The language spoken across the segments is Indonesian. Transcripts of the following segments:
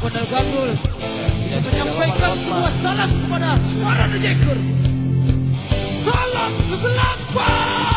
Benar Gandul yang menyampaikan sebuah salam kepada para Jekers. Salam kegelapan.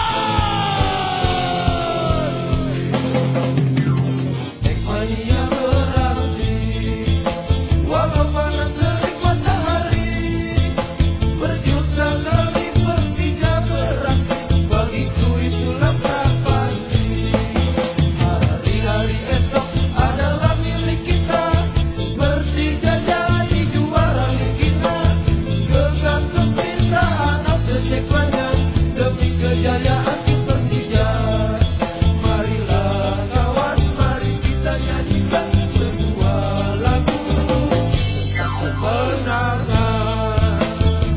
Hikmahnya beraksi, walau panas terik matahari, berjuta kali Persija beraksi, bagiku itulah pasti. Hari-hari esok adalah milik kita, Persija jadi juara Ligina, gegap gempita anak kecekwanya, demi kejayaan tim Persija. Marilah kawan, mari kita nyanyikan sebuah lagu tentang kemenangan.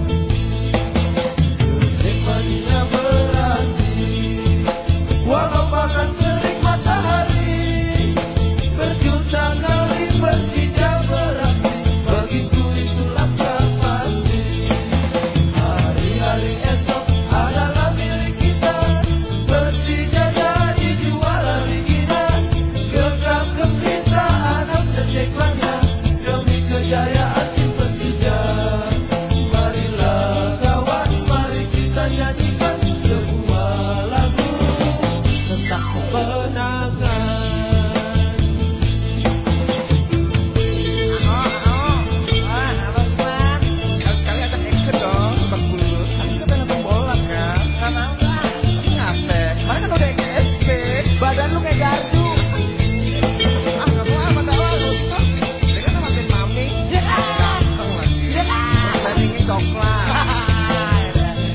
Hikmahnya beraksi, walau panas terik matahari, berjuta kali Persija beraksi, bagiku itulah pasti. Hari-hari esok adalah milik kita, Persija jadi juara Ligina, gegap gempita anak kecekwanya, demi kejayaan tim Persija. Marilah kawan, mari kita nyanyikan sebuah lagu tentang kemenangan. Halo Sman, sekali-sekali ada ikut dong, Bang Bulu. Aku kan pengen nonton bola kan? Gak mau lah. Tapi ngapain? Kemarin kan udah ke SP, badan lu kayak gardu. Gak mau apa dakwah lu. Dia kan makin mami, ganteng lagi. Standingnya coklat.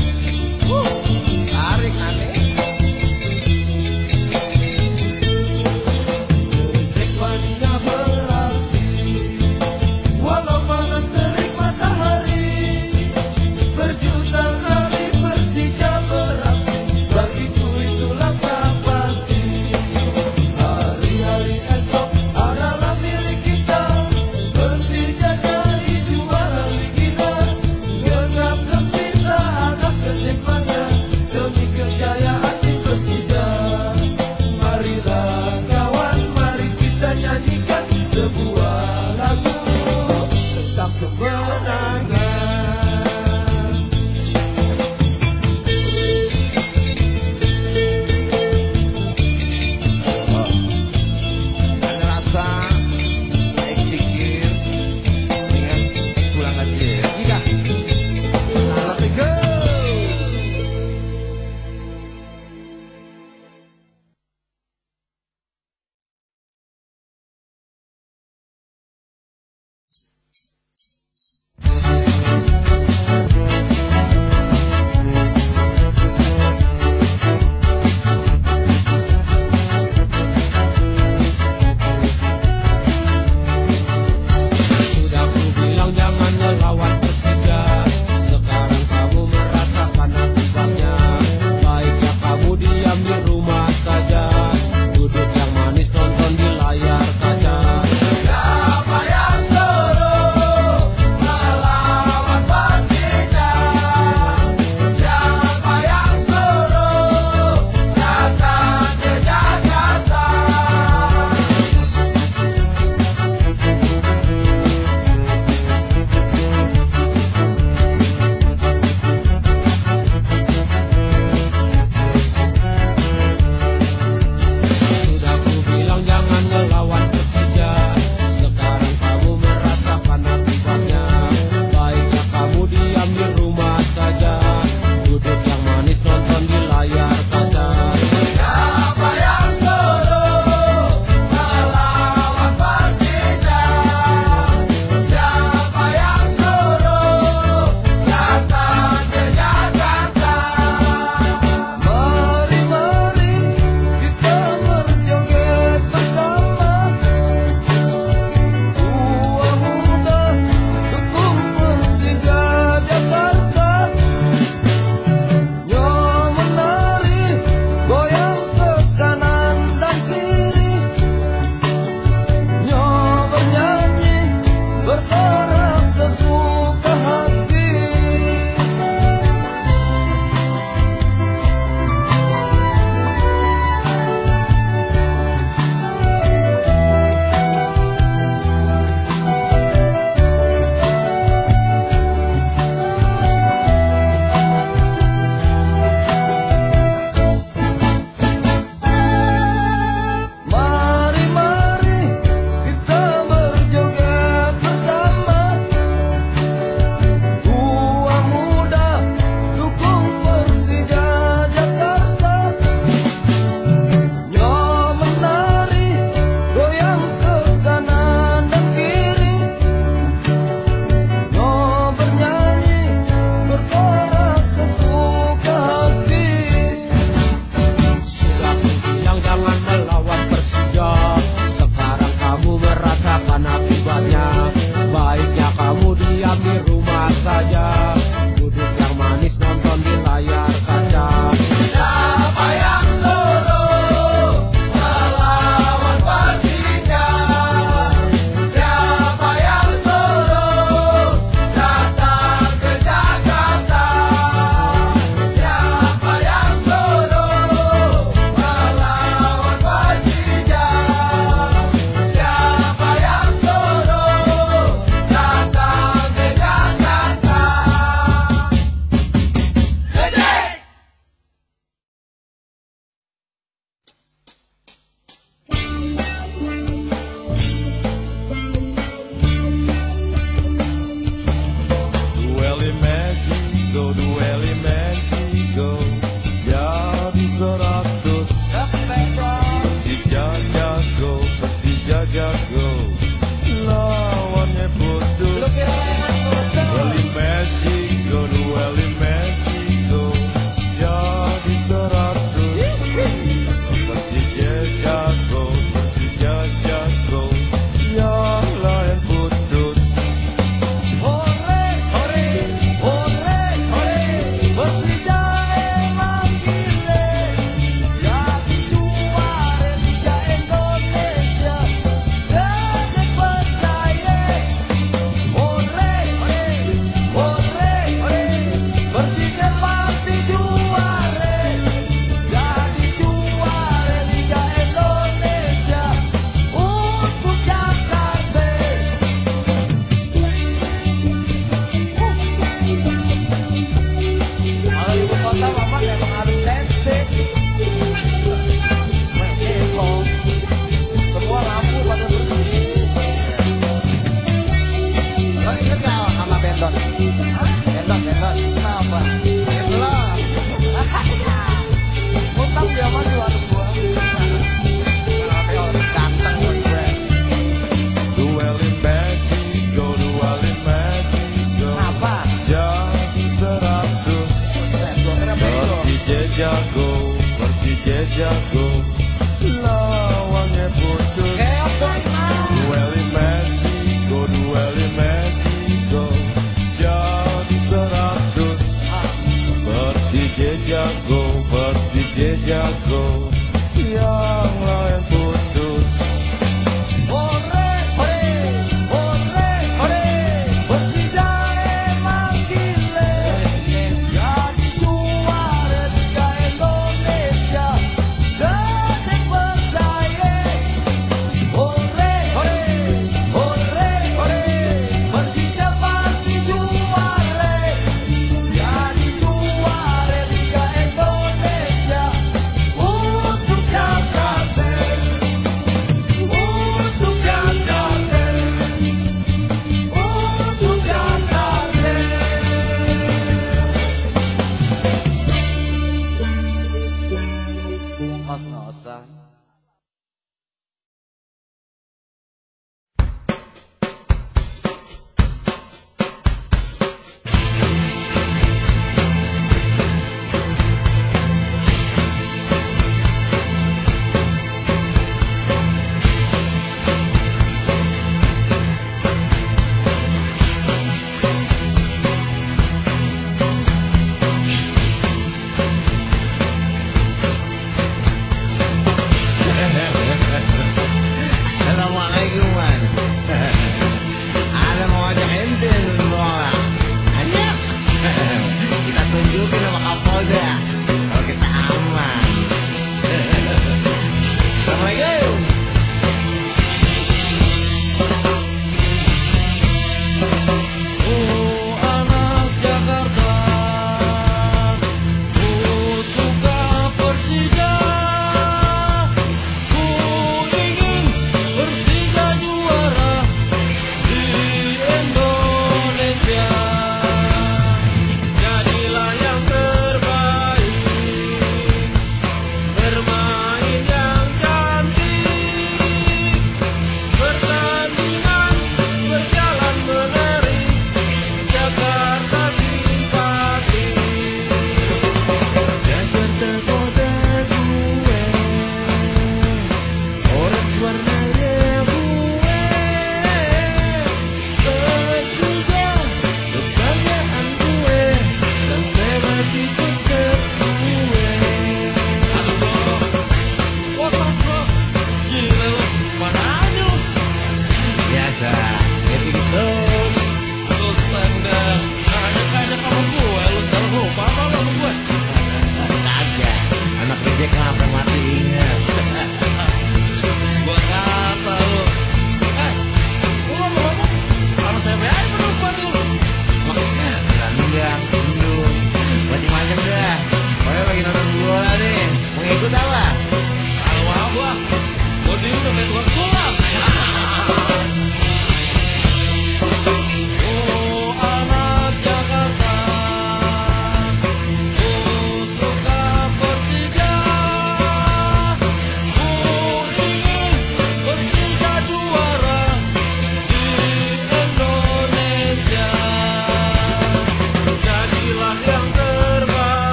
Tarik aneh.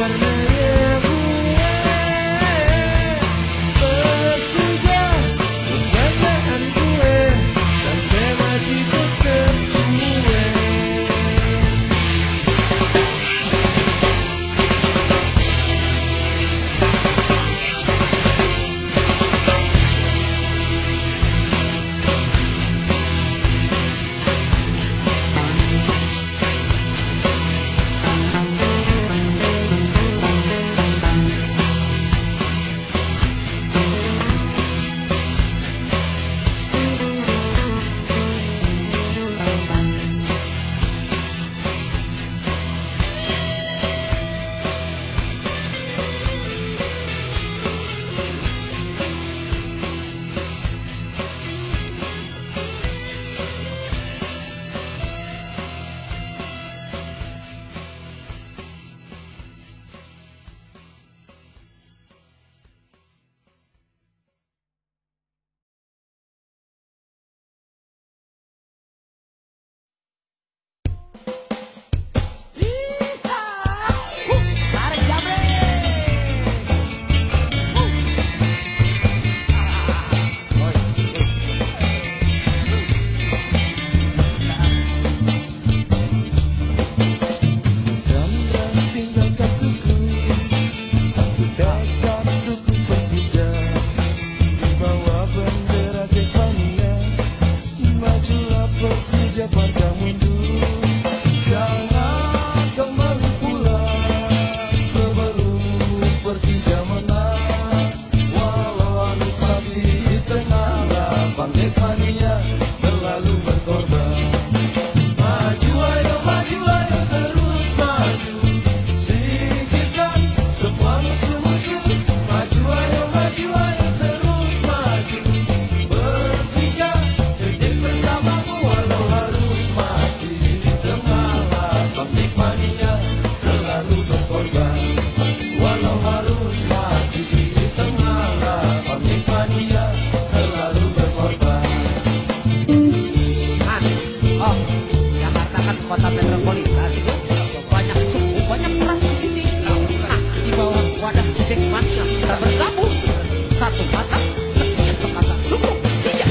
karena ya gue Persija kebanggaan gue sampai mati tetap gue. Persija pantang mundur, jangan kembali pulang sebelum Persija menang. Walau harus mati di tengah lapang, Jackmania selalu berkorban. Maju ayo terus maju, singkirkan semua musuh-musuh. Maju ayo terus maju, Persija tetap bersamamu. Walau harus mati di tengah lapang, Jackmania selalu berkorban. Walau harus mati di tengah lapang, Jackmania selalu berkorban. Oh, Jakarta kan kota metropolitan, banyak suku, banyak ras di sini. Nah, di bawah wadah Jackmania kita bergabung satu kata, sekian sekata dukung Persija.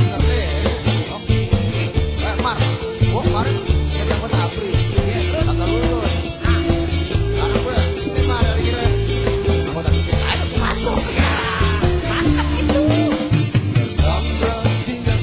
Mar, gua kemarin jadi anggota ABRI, kagak lulus. Sekarang gue terima dari kita anggota kita. Ayo masuk ya, mantap itu. Tinggal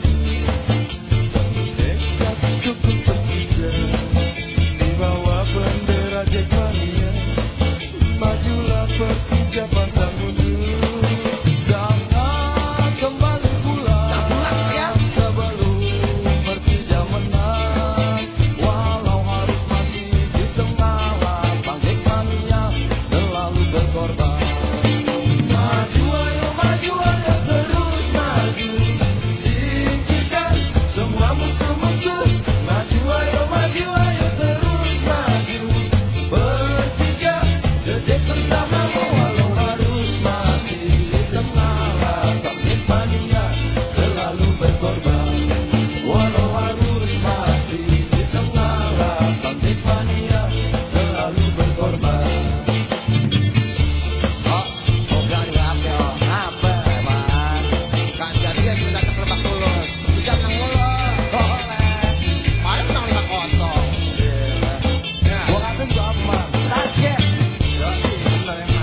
dekat dukung Persija di bawah bendera Jackmania. Majulah Persija pantang mundur, jangan kembali pulang sebelum Persija menang. Walau harus mati di tengah lapang, Jackmania selalu berkorban. Maju ayo terus maju, singkirkan semua musuh-musuh. Maju ayo terus maju, Persija tetap bersamamu. Walau harus mati di tengah lapang, Jackmania selalu berkorban. Walau harus mati di tengah lapang, Jackmania selalu berkorban. Oh, enggak juga apa man? Kasihan dia kita datang ke Lebak Bulus. Persija menang mulu. Kemarin menang 5-0. Gua kata juga apa? Target. Bener yang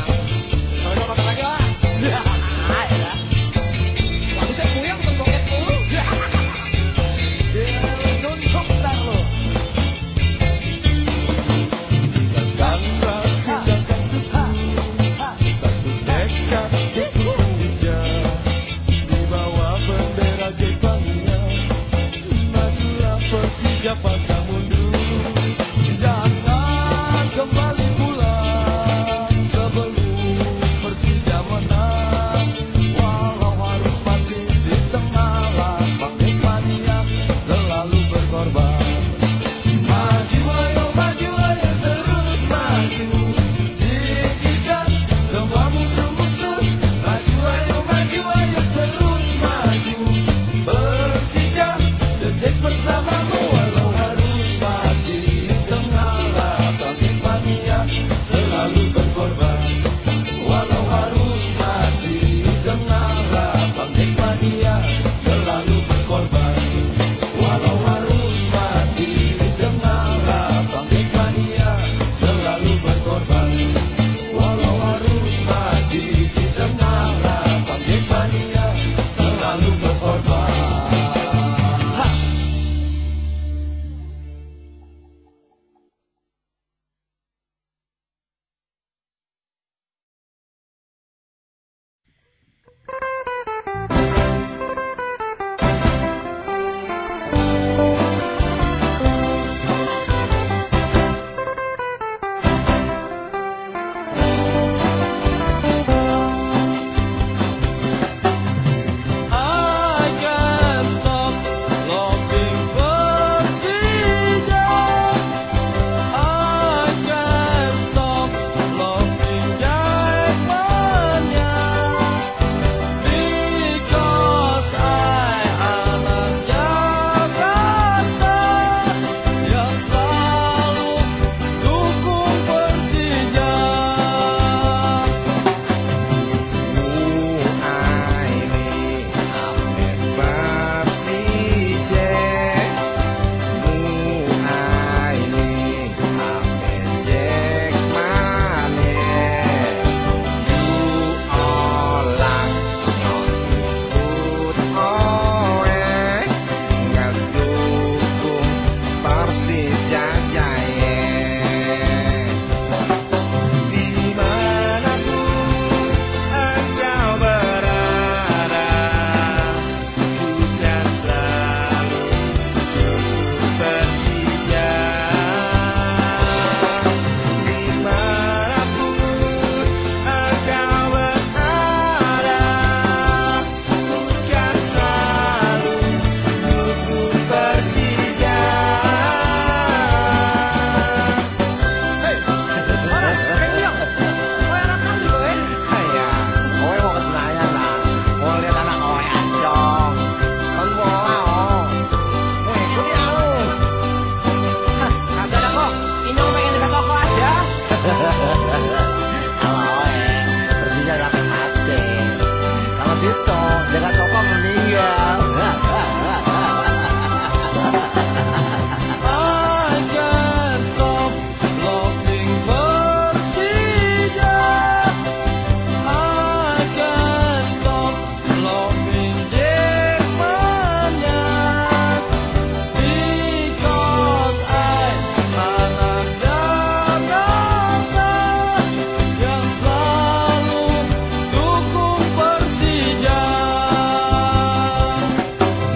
Kalau Persija sampai mati. Kalau Tito dengan Toko meninggal. I can't stop loving Persija. I can't stop loving Jackmania. Because I anak Jakarta yang selalu dukung Persija.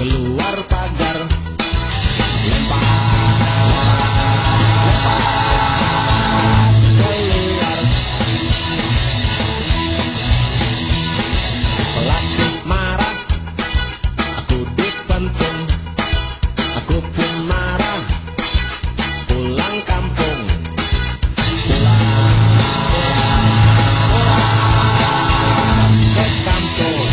keluar pagar, lempar keluar. Pelatih marah, aku dipentung, aku pun marah, pulang kampung, pulang ke kampung.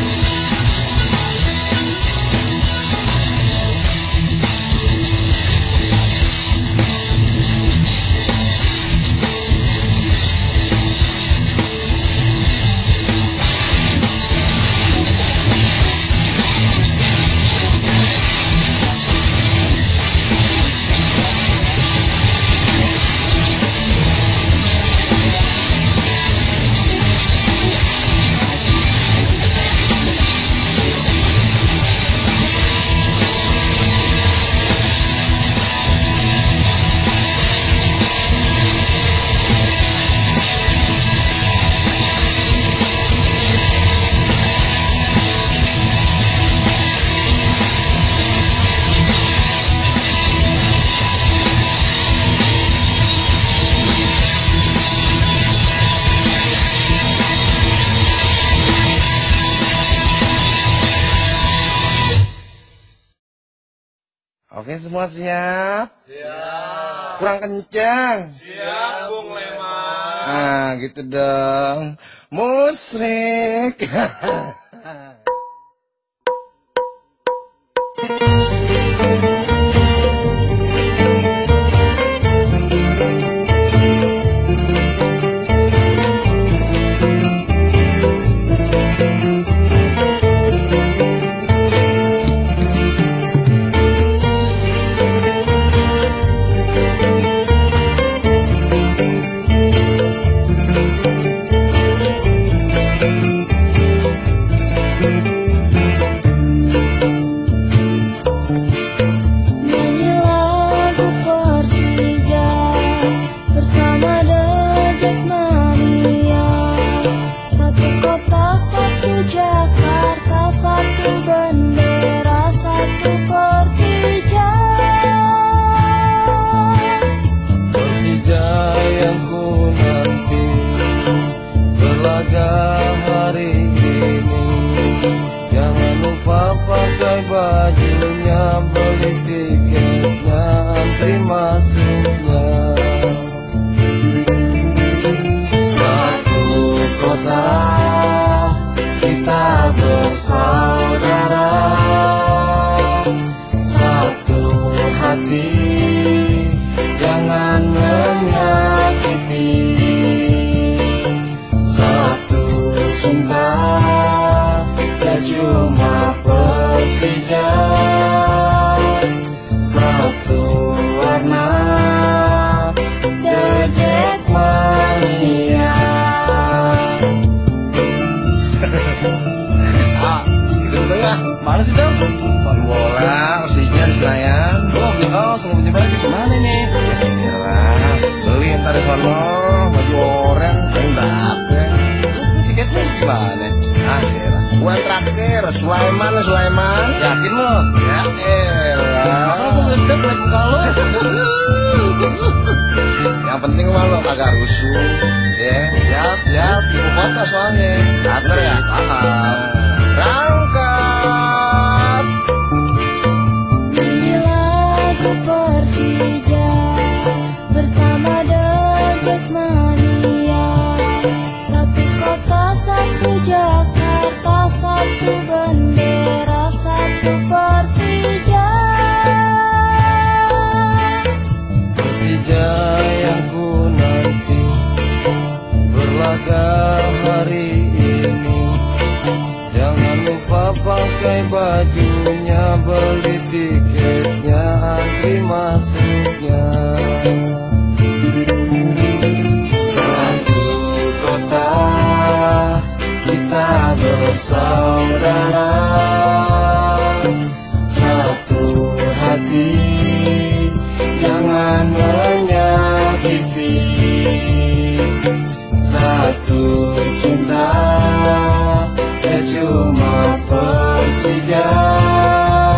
Oke, semua siap? Siap. Kurang kencang? Siap, Bung Leman. Nah, gitu dong. Musrik. Mana sih, Dong? Pohon bola, Persija di Senayan. Oh, selalu penyebaran di mana nih? Yalah, beli ntar di sono, baju oranye, paling dapet. Tiketnya gimana? Ah, yalah. Gua yang terakhir, Sulaiman. Yakin lo? Ya, elah. Masa lo ngedep naik muka lo? Yang penting mah lo kagak rusuh, ya. Siap. Ibu kota soalnya. Bener ya? Paham. Berangkat. Ini lagu Persija bersama The Jackmania. Satu kota, satu Jakarta, satu bendera, satu Persija. Persija yang ku nanti berlaga hari ini. Jangan lupa pakai bajunya, beli tiketnya, antri masuknya. Satu kota, kita bersaudara. Satu hati, jangan menyakiti. Satu cinta, cuma Persija.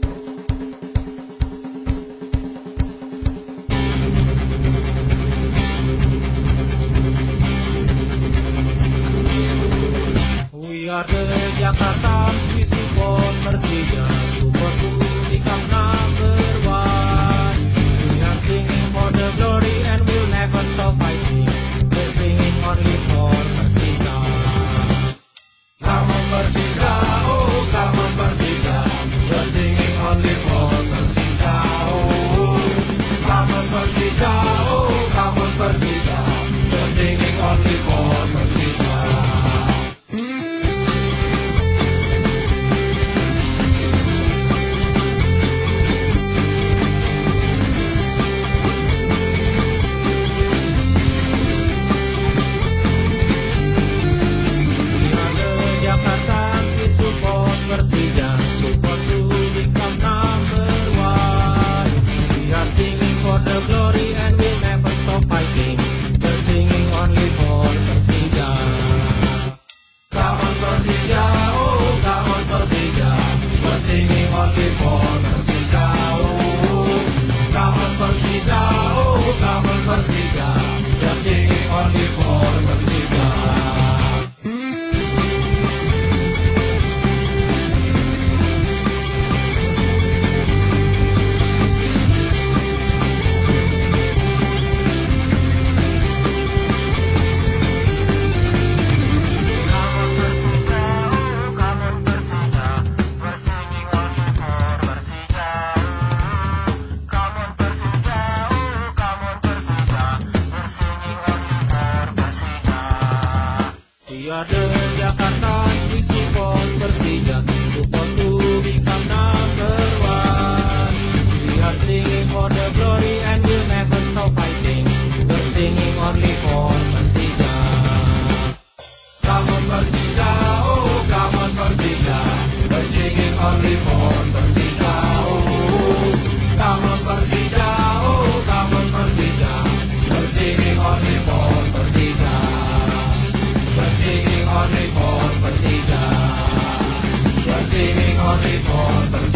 We are the Jakarta, we support Persija, support to become number one. We are singing for the glory and we'll never stop fighting. We're singing only for Persija. Come on Persija, oh come on Persija, we're singing only for Persija. Oh, come on Persija, oh come on Persija, we're singing only for Persija. Persija, support to become number one. We are singing for the glory and we'll never stop fighting. We're singing only for Persija. Come on Persija, oh come on Persija, we're singing only for Persija. Oh, come on Persija, oh come on Persija, we're singing only for Persija. We are the Jakarta, we support Persija, support to become number one. We are singing for the glory and we'll never stop fighting. We're singing only for Persija. Come on Persija, oh come on Persija, we're singing only for Persija. Oh, come on Persija, oh come on Persija, we're singing only for Persija. We're singing only for Persija. We're singing only for Persija.